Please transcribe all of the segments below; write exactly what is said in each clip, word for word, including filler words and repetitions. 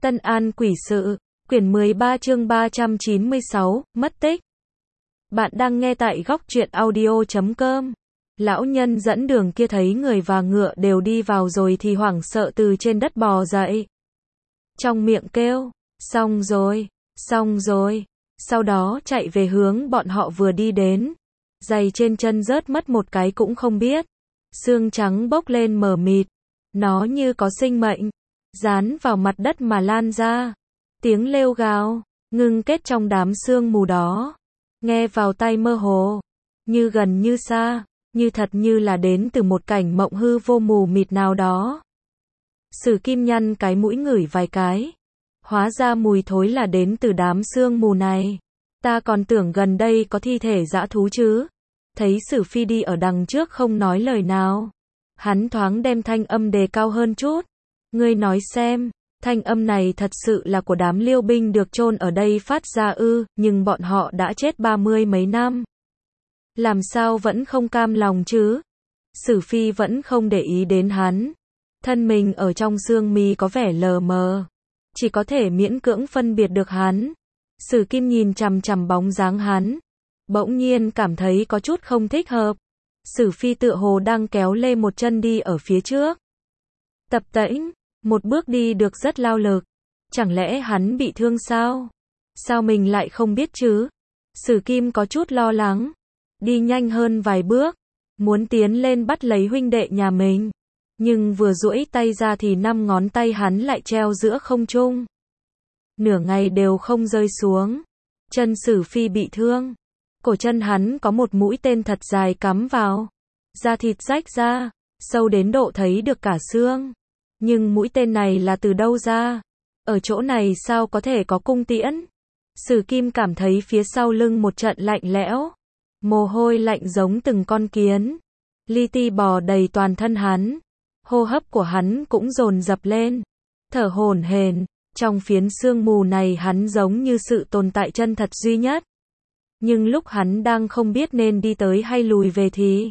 Tân An quỷ sự, quyển mười ba chương ba trăm chín mươi sáu, mất tích. Bạn đang nghe tại góc truyện audio chấm com. Lão nhân dẫn đường kia thấy người và ngựa đều đi vào rồi thì hoảng sợ từ trên đất bò dậy. Trong miệng kêu, xong rồi, xong rồi. Sau đó chạy về hướng bọn họ vừa đi đến. Giày trên chân rớt mất một cái cũng không biết. Xương trắng bốc lên mờ mịt. Nó như có sinh mệnh. Dán vào mặt đất mà lan ra. Tiếng lêu gào, ngưng kết trong đám sương mù đó. Nghe vào tai mơ hồ. Như gần như xa, như thật như là đến từ một cảnh mộng hư vô mù mịt nào đó. Sử Kim nhăn cái mũi ngửi vài cái. Hóa ra mùi thối là đến từ đám sương mù này. Ta còn tưởng gần đây có thi thể dã thú chứ. Thấy Sử Phi đi ở đằng trước không nói lời nào. Hắn thoáng đem thanh âm đề cao hơn chút. Ngươi nói xem, thanh âm này thật sự là của đám liêu binh được chôn ở đây phát ra ư, nhưng bọn họ đã chết ba mươi mấy năm. Làm sao vẫn không cam lòng chứ? Sử Phi vẫn không để ý đến hắn. Thân mình ở trong sương mi có vẻ lờ mờ. Chỉ có thể miễn cưỡng phân biệt được hắn. Sử Kim nhìn chằm chằm bóng dáng hắn. Bỗng nhiên cảm thấy có chút không thích hợp. Sử Phi tựa hồ đang kéo lê một chân đi ở phía trước. Tập tễnh, một bước đi được rất lao lực. Chẳng lẽ hắn bị thương sao? Sao mình lại không biết chứ? Sử Kim có chút lo lắng. Đi nhanh hơn vài bước. Muốn tiến lên bắt lấy huynh đệ nhà mình. Nhưng vừa duỗi tay ra thì năm ngón tay hắn lại treo giữa không trung. Nửa ngày đều không rơi xuống. Chân Sử Phi bị thương. Cổ chân hắn có một mũi tên thật dài cắm vào. Da thịt rách ra, sâu đến độ thấy được cả xương. Nhưng mũi tên này là từ đâu ra? Ở chỗ này sao có thể có cung tiễn? Sử Kim cảm thấy phía sau lưng một trận lạnh lẽo. Mồ hôi lạnh giống từng con kiến. Li ti bò đầy toàn thân hắn. Hô hấp của hắn cũng dồn dập lên. Thở hổn hển. Trong phiến sương mù này hắn giống như sự tồn tại chân thật duy nhất. Nhưng lúc hắn đang không biết nên đi tới hay lùi về thì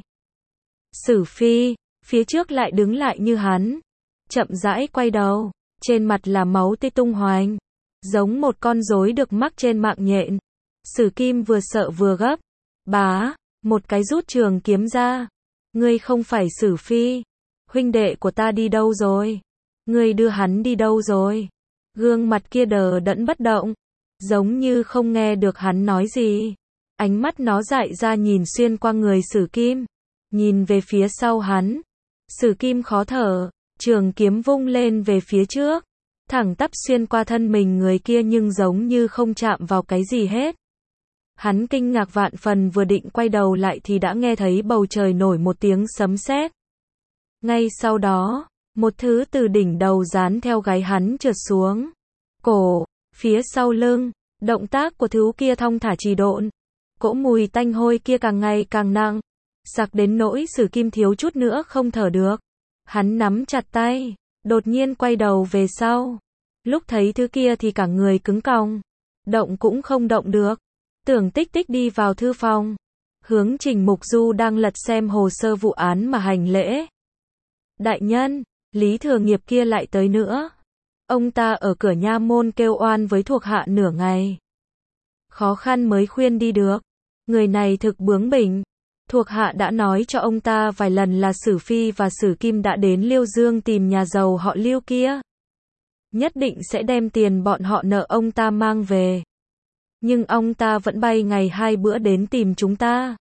Sử Phi, phía trước lại đứng lại như hắn. Chậm rãi quay đầu. Trên mặt là máu tươi tung hoành. Giống một con rối được mắc trên mạng nhện. Sử Kim vừa sợ vừa gấp. Bá, một cái rút trường kiếm ra. Ngươi không phải Sử Phi. Huynh đệ của ta đi đâu rồi? Ngươi đưa hắn đi đâu rồi? Gương mặt kia đờ đẫn bất động. Giống như không nghe được hắn nói gì. Ánh mắt nó dại ra nhìn xuyên qua người Sử Kim. Nhìn về phía sau hắn. Sử Kim khó thở. Trường kiếm vung lên về phía trước. Thẳng tắp xuyên qua thân mình người kia nhưng giống như không chạm vào cái gì hết. Hắn kinh ngạc vạn phần vừa định quay đầu lại thì đã nghe thấy bầu trời nổi một tiếng sấm sét. Ngay sau đó, một thứ từ đỉnh đầu dán theo gáy hắn trượt xuống. Cổ, phía sau lưng, động tác của thứ kia thong thả trì độn. Cỗ mùi tanh hôi kia càng ngày càng nặng. Sặc đến nỗi Sử Kim thiếu chút nữa không thở được. Hắn nắm chặt tay, đột nhiên quay đầu về sau. Lúc thấy thứ kia thì cả người cứng còng. Động cũng không động được. Tưởng Tích Tích đi vào thư phòng. Hướng Trình Mục Du đang lật xem hồ sơ vụ án mà hành lễ. Đại nhân, Lý Thừa Nghiệp kia lại tới nữa. Ông ta ở cửa nha môn kêu oan với thuộc hạ nửa ngày. Khó khăn mới khuyên đi được. Người này thực bướng bỉnh. Thuộc hạ đã nói cho ông ta vài lần là Sử Phi và Sử Kim đã đến Liêu Dương tìm nhà giàu họ Liêu kia. Nhất định sẽ đem tiền bọn họ nợ ông ta mang về. Nhưng ông ta vẫn bay ngày hai bữa đến tìm chúng ta.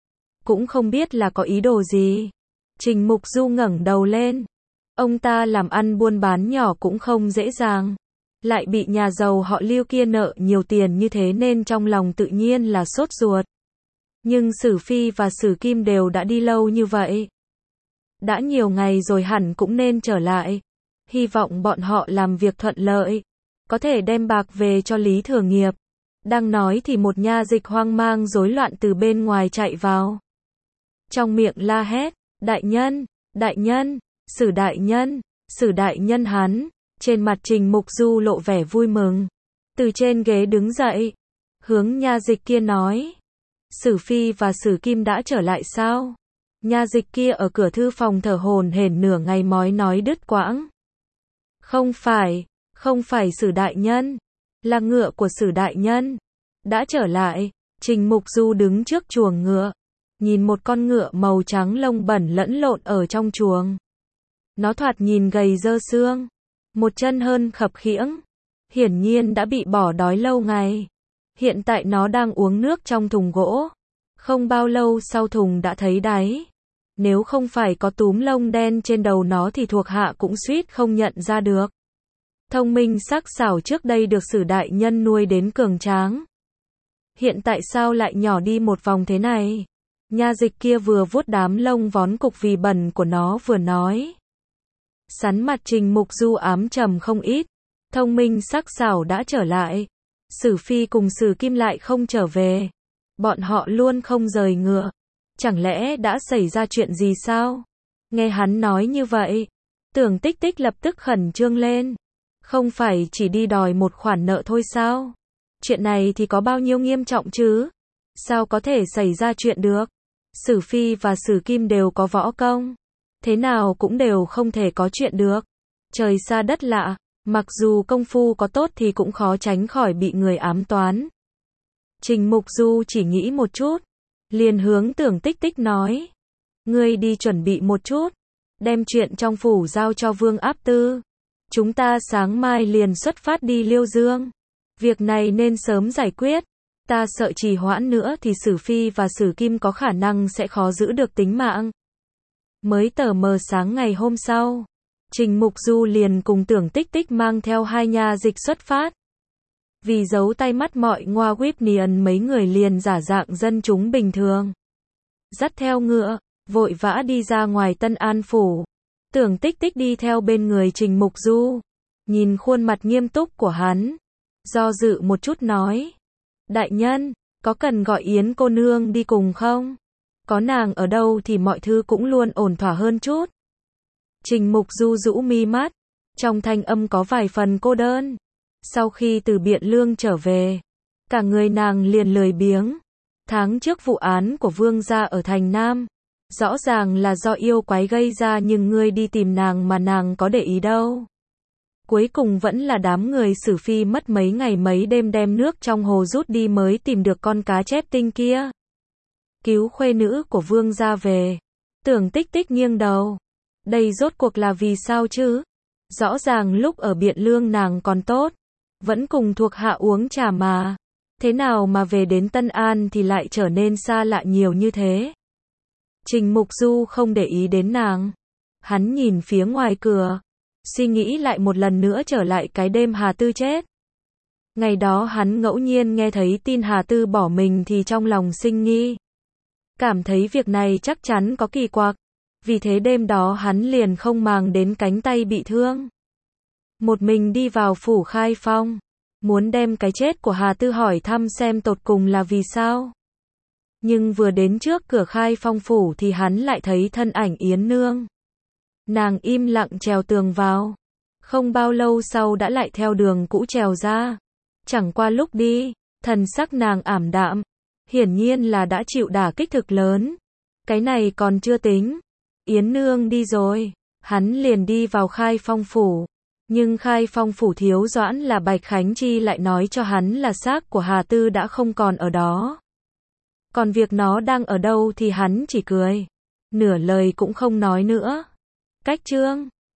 Cũng không biết là có ý đồ gì. Trình Mục Du ngẩng đầu lên. Ông ta làm ăn buôn bán nhỏ cũng không dễ dàng. Lại bị nhà giàu họ Liêu kia nợ nhiều tiền như thế nên trong lòng tự nhiên là sốt ruột. Nhưng Sử Phi và Sử Kim đều đã đi lâu như vậy. Đã nhiều ngày rồi hẳn cũng nên trở lại. Hy vọng bọn họ làm việc thuận lợi. Có thể đem bạc về cho Lý Thừa Nghiệp. Đang nói thì một nha dịch hoang mang rối loạn từ bên ngoài chạy vào. Trong miệng la hét, đại nhân, đại nhân, Sử đại nhân, Sử đại nhân hắn. Trên mặt Trình Mục Du lộ vẻ vui mừng. Từ trên ghế đứng dậy. Hướng nha dịch kia nói. Sử Phi và Sử Kim đã trở lại sao? Nha dịch kia ở cửa thư phòng thở hổn hển nửa ngày mói nói đứt quãng. Không phải, Không phải Sử đại nhân, là ngựa của Sử đại nhân. Đã trở lại, Trình Mục Du đứng trước chuồng ngựa, nhìn một con ngựa màu trắng lông bẩn lẫn lộn ở trong chuồng. Nó thoạt nhìn gầy dơ xương, một chân hơn khập khiễng, hiển nhiên đã bị bỏ đói lâu ngày. Hiện tại nó đang uống nước trong thùng gỗ. Không bao lâu sau thùng đã thấy đáy. Nếu không phải có túm lông đen trên đầu nó thì thuộc hạ cũng suýt không nhận ra được. Thông minh sắc sảo trước đây được Sử đại nhân nuôi đến cường tráng. Hiện tại sao lại nhỏ đi một vòng thế này? Nha dịch kia vừa vuốt đám lông vón cục vì bẩn của nó vừa nói. Sắn mặt Trình Mục Du ám trầm không ít. Thông minh sắc sảo đã trở lại. Sử Phi cùng Sử Kim lại không trở về. Bọn họ luôn không rời ngựa. Chẳng lẽ đã xảy ra chuyện gì sao? Nghe hắn nói như vậy, Tưởng Tích Tích lập tức khẩn trương lên. Không phải chỉ đi đòi một khoản nợ thôi sao? Chuyện này thì có bao nhiêu nghiêm trọng chứ? Sao có thể xảy ra chuyện được? Sử Phi và Sử Kim đều có võ công. Thế nào cũng đều không thể có chuyện được. Trời xa đất lạ, mặc dù công phu có tốt thì cũng khó tránh khỏi bị người ám toán. Trình Mục Du chỉ nghĩ một chút, liền hướng Tưởng Tích Tích nói. Ngươi đi chuẩn bị một chút, đem chuyện trong phủ giao cho Vương Áp Tư. Chúng ta sáng mai liền xuất phát đi Liêu Dương. Việc này nên sớm giải quyết. Ta sợ trì hoãn nữa thì Sử Phi và Sử Kim có khả năng sẽ khó giữ được tính mạng. Mới tờ mờ sáng ngày hôm sau, Trình Mục Du liền cùng Tưởng Tích Tích mang theo hai nha dịch xuất phát. Vì giấu tay mắt mọi ngoa Whipnian mấy người liền giả dạng dân chúng bình thường. Dắt theo ngựa, vội vã đi ra ngoài Tân An Phủ. Tưởng Tích Tích đi theo bên người Trình Mục Du. Nhìn khuôn mặt nghiêm túc của hắn. Do dự một chút nói. Đại nhân, có cần gọi Yến cô nương đi cùng không? Có nàng ở đâu thì mọi thứ cũng luôn ổn thỏa hơn chút. Trình Mục Du rũ mi mắt. Trong thanh âm có vài phần cô đơn. Sau khi từ Biện Lương trở về, cả người nàng liền lười biếng. Tháng trước vụ án của Vương gia ở thành Nam, rõ ràng là do yêu quái gây ra nhưng ngươi đi tìm nàng mà nàng có để ý đâu. Cuối cùng vẫn là đám người Sử Phi mất mấy ngày mấy đêm đem nước trong hồ rút đi mới tìm được con cá chép tinh kia. Cứu khuê nữ của Vương gia về. Tưởng Tích Tích nghiêng đầu. Đây rốt cuộc là vì sao chứ? Rõ ràng lúc ở Biện Lương nàng còn tốt. Vẫn cùng thuộc hạ uống trà mà. Thế nào mà về đến Tân An thì lại trở nên xa lạ nhiều như thế? Trình Mục Du không để ý đến nàng. Hắn nhìn phía ngoài cửa. Suy nghĩ lại một lần nữa trở lại cái đêm Hà Tư chết. Ngày đó hắn ngẫu nhiên nghe thấy tin Hà Tư bỏ mình thì trong lòng sinh nghi. Cảm thấy việc này chắc chắn có kỳ quặc. Vì thế đêm đó hắn liền không màng đến cánh tay bị thương. Một mình đi vào phủ Khai Phong. Muốn đem cái chết của Hà Tư hỏi thăm xem tột cùng là vì sao. Nhưng vừa đến trước cửa Khai Phong phủ thì hắn lại thấy thân ảnh Yến Nương. Nàng im lặng trèo tường vào. Không bao lâu sau đã lại theo đường cũ trèo ra. Chẳng qua lúc đi, thần sắc nàng ảm đạm. Hiển nhiên là đã chịu đả kích thực lớn. Cái này còn chưa tính. Yến Nương đi rồi. Hắn liền đi vào Khai Phong phủ. Nhưng Khai Phong phủ thiếu doãn là Bạch Khánh Chi lại nói cho hắn là xác của Hà Tư đã không còn ở đó. Còn việc nó đang ở đâu thì hắn chỉ cười. Nửa lời cũng không nói nữa. Cách chương